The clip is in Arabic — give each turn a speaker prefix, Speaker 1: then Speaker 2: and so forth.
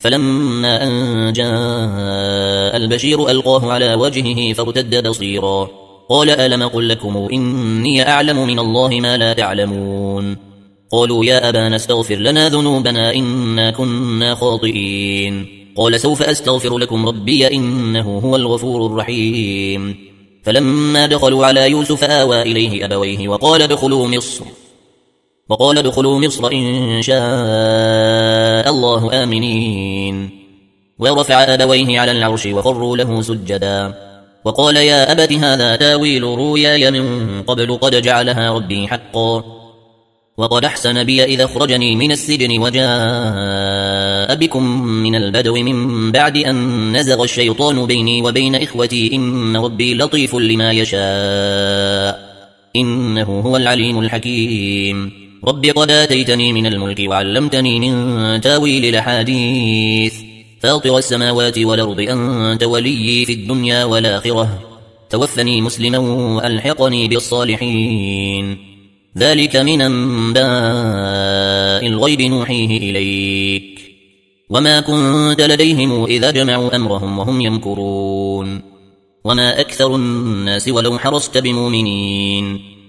Speaker 1: فلما أن جاء البشير ألقاه على وجهه فارتد بصيرا قال ألم قل لكم إني أعلم من الله ما لا تعلمون قالوا يا أبانا استغفر لنا ذنوبنا إنا كنا خاطئين قال سوف أستغفر لكم ربي إنه هو الغفور الرحيم فلما دخلوا على يوسف آوى إليه أبويه وقال ادخلوا مصر إن شاء الله آمنين ورفع أبويه على العرش وخروا له سجدا وقال يا أبت هذا تاويل رؤياي من قبل قد جعلها ربي حقا وقد أحسن بي إذا أخرجني من السجن وجاء بكم من البدو من بعد أن نزغ الشيطان بيني وبين إخوتي إن ربي لطيف لما يشاء إنه هو العليم الحكيم رب قد آتيتني من الملك وعلمتني من تاويل الأحاديث فاطر السماوات والأرض أنت وليي في الدنيا والآخرة توفني مسلما وألحقني بالصالحين ذلك من أنباء الغيب نوحيه إليك وما كنت لديهم إذا جمعوا أمرهم وهم يمكرون وما أكثر الناس ولو حرصت بمؤمنين